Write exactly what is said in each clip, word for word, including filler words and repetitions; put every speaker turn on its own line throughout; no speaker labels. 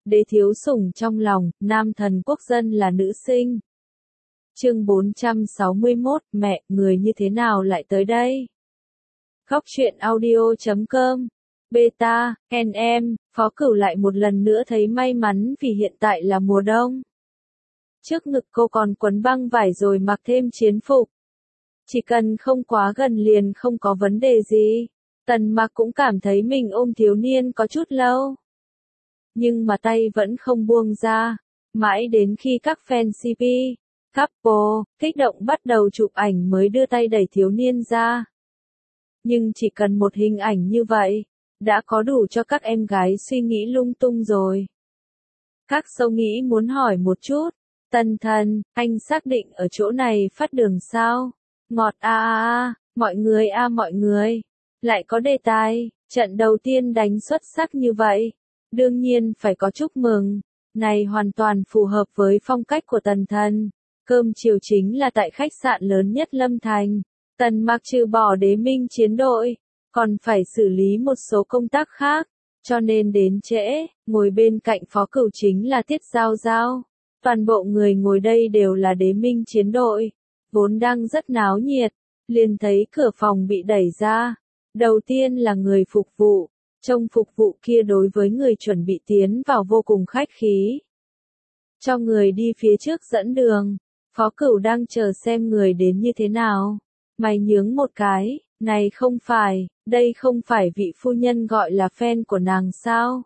đế thiếu sủng trong lòng, nam thần quốc dân là nữ sinh. Chương bốn trăm sáu mươi mốt, mẹ, người như thế nào lại tới đây? Góc truyện audio chấm com. Beta, en em, Phó Cửu lại một lần nữa thấy may mắn vì hiện tại là mùa đông. Trước ngực cô còn quấn băng vải rồi mặc thêm chiến phục. Chỉ cần không quá gần liền không có vấn đề gì. Tần Mặc cũng cảm thấy mình ôm thiếu niên có chút lâu. Nhưng mà tay vẫn không buông ra. Mãi đến khi các fan xê pê, couple, kích động bắt đầu chụp ảnh mới đưa tay đẩy thiếu niên ra. Nhưng chỉ cần một hình ảnh như vậy, đã có đủ cho các em gái suy nghĩ lung tung rồi. Các sâu nghĩ muốn hỏi một chút. Tần thần, anh xác định ở chỗ này phát đường sao? Ngọt a a a, mọi người a mọi người. Lại có đề tài, trận đầu tiên đánh xuất sắc như vậy. Đương nhiên phải có chúc mừng. Này hoàn toàn phù hợp với phong cách của tần thần. Cơm chiều chính là tại khách sạn lớn nhất Lâm Thành. Tần Mặc trừ bỏ đế minh chiến đội, còn phải xử lý một số công tác khác. Cho nên đến trễ, ngồi bên cạnh Phó Cửu chính là Tiết Giao Giao. Toàn bộ người ngồi đây đều là đế minh chiến đội. Vốn đang rất náo nhiệt, liền thấy cửa phòng bị đẩy ra. Đầu tiên là người phục vụ, trông phục vụ kia đối với người chuẩn bị tiến vào vô cùng khách khí. Cho người đi phía trước dẫn đường, Phó Cửu đang chờ xem người đến như thế nào. Mày nhướng một cái, này không phải, đây không phải vị phu nhân gọi là fan của nàng sao?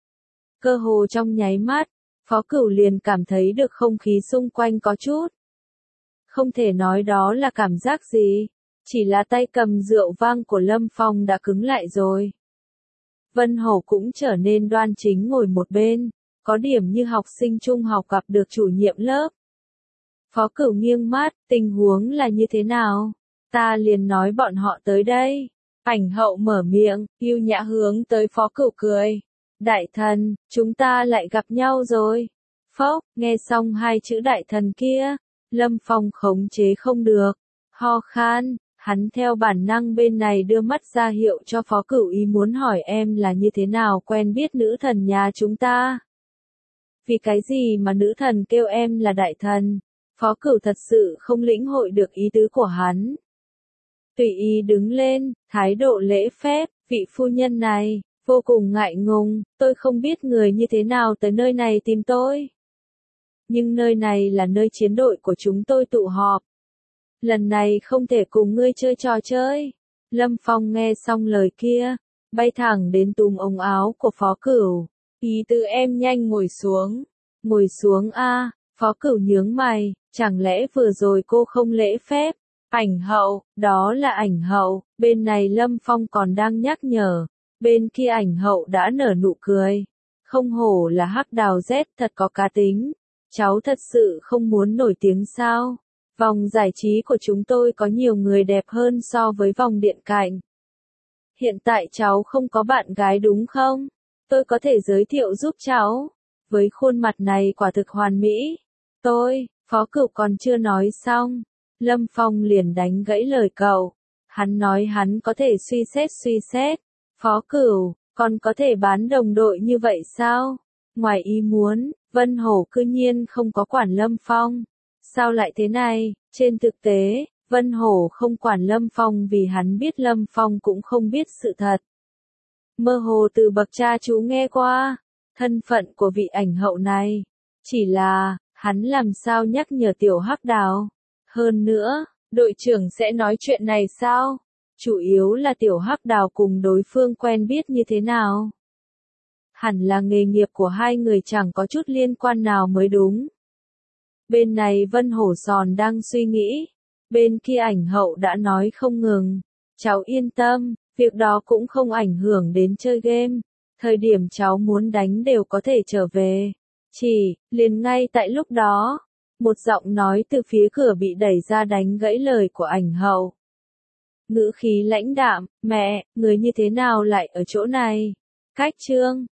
Cơ hồ trong nháy mắt, Phó Cửu liền cảm thấy được không khí xung quanh có chút. Không thể nói đó là cảm giác gì, chỉ là tay cầm rượu vang của Lâm Phong đã cứng lại rồi. Vân Hổ cũng trở nên đoan chính ngồi một bên, có điểm như học sinh trung học gặp được chủ nhiệm lớp. Phó Cửu nghiêng mắt, tình huống là như thế nào? Ta liền nói bọn họ tới đây. Ảnh hậu mở miệng, yêu nhã hướng tới Phó Cửu cười. Đại thần, chúng ta lại gặp nhau rồi. Phốc, nghe xong hai chữ đại thần kia, Lâm Phong khống chế không được. Ho khan, hắn theo bản năng bên này đưa mắt ra hiệu cho Phó Cửu ý muốn hỏi em là như thế nào quen biết nữ thần nhà chúng ta. Vì cái gì mà nữ thần kêu em là đại thần? Phó Cửu thật sự không lĩnh hội được ý tứ của hắn. Tùy ý đứng lên, thái độ lễ phép, vị phu nhân này, vô cùng ngại ngùng, tôi không biết người như thế nào tới nơi này tìm tôi. Nhưng nơi này là nơi chiến đội của chúng tôi tụ họp. Lần này không thể cùng ngươi chơi trò chơi. Lâm Phong nghe xong lời kia, bay thẳng đến túm ống áo của Phó Cửu. Ý tứ em nhanh ngồi xuống. Ngồi xuống a. Phó Cửu nhướng mày, chẳng lẽ vừa rồi cô không lễ phép? Ảnh hậu, đó là ảnh hậu, bên này Lâm Phong còn đang nhắc nhở, bên kia ảnh hậu đã nở nụ cười. Không hổ là hắc đào Z thật có cá tính, cháu thật sự không muốn nổi tiếng sao? Vòng giải trí của chúng tôi có nhiều người đẹp hơn so với vòng điện cạnh. Hiện tại cháu không có bạn gái đúng không? Tôi có thể giới thiệu giúp cháu. Với khuôn mặt này quả thực hoàn mỹ. Tôi, Phó Cửu còn chưa nói xong. Lâm Phong liền đánh gãy lời cậu. Hắn nói hắn có thể suy xét suy xét. Phó Cửu, còn có thể bán đồng đội như vậy sao? Ngoài ý muốn, Vân Hổ cư nhiên không có quản Lâm Phong. Sao lại thế này? Trên thực tế, Vân Hổ không quản Lâm Phong vì hắn biết Lâm Phong cũng không biết sự thật. Mơ hồ từ bậc cha chú nghe qua, thân phận của vị ảnh hậu này. Chỉ là, hắn làm sao nhắc nhở tiểu hắc đào? Hơn nữa, đội trưởng sẽ nói chuyện này sao? Chủ yếu là tiểu hắc đào cùng đối phương quen biết như thế nào? Hẳn là nghề nghiệp của hai người chẳng có chút liên quan nào mới đúng. Bên này Vân Hổ Sòn đang suy nghĩ. Bên kia ảnh hậu đã nói không ngừng. Cháu yên tâm, việc đó cũng không ảnh hưởng đến chơi game. Thời điểm cháu muốn đánh đều có thể trở về. Chỉ, liền ngay tại lúc đó, một giọng nói từ phía cửa bị đẩy ra đánh gãy lời của ảnh hậu. Ngữ khí lãnh đạm, mẹ, người như thế nào lại ở chỗ này? Cách trương,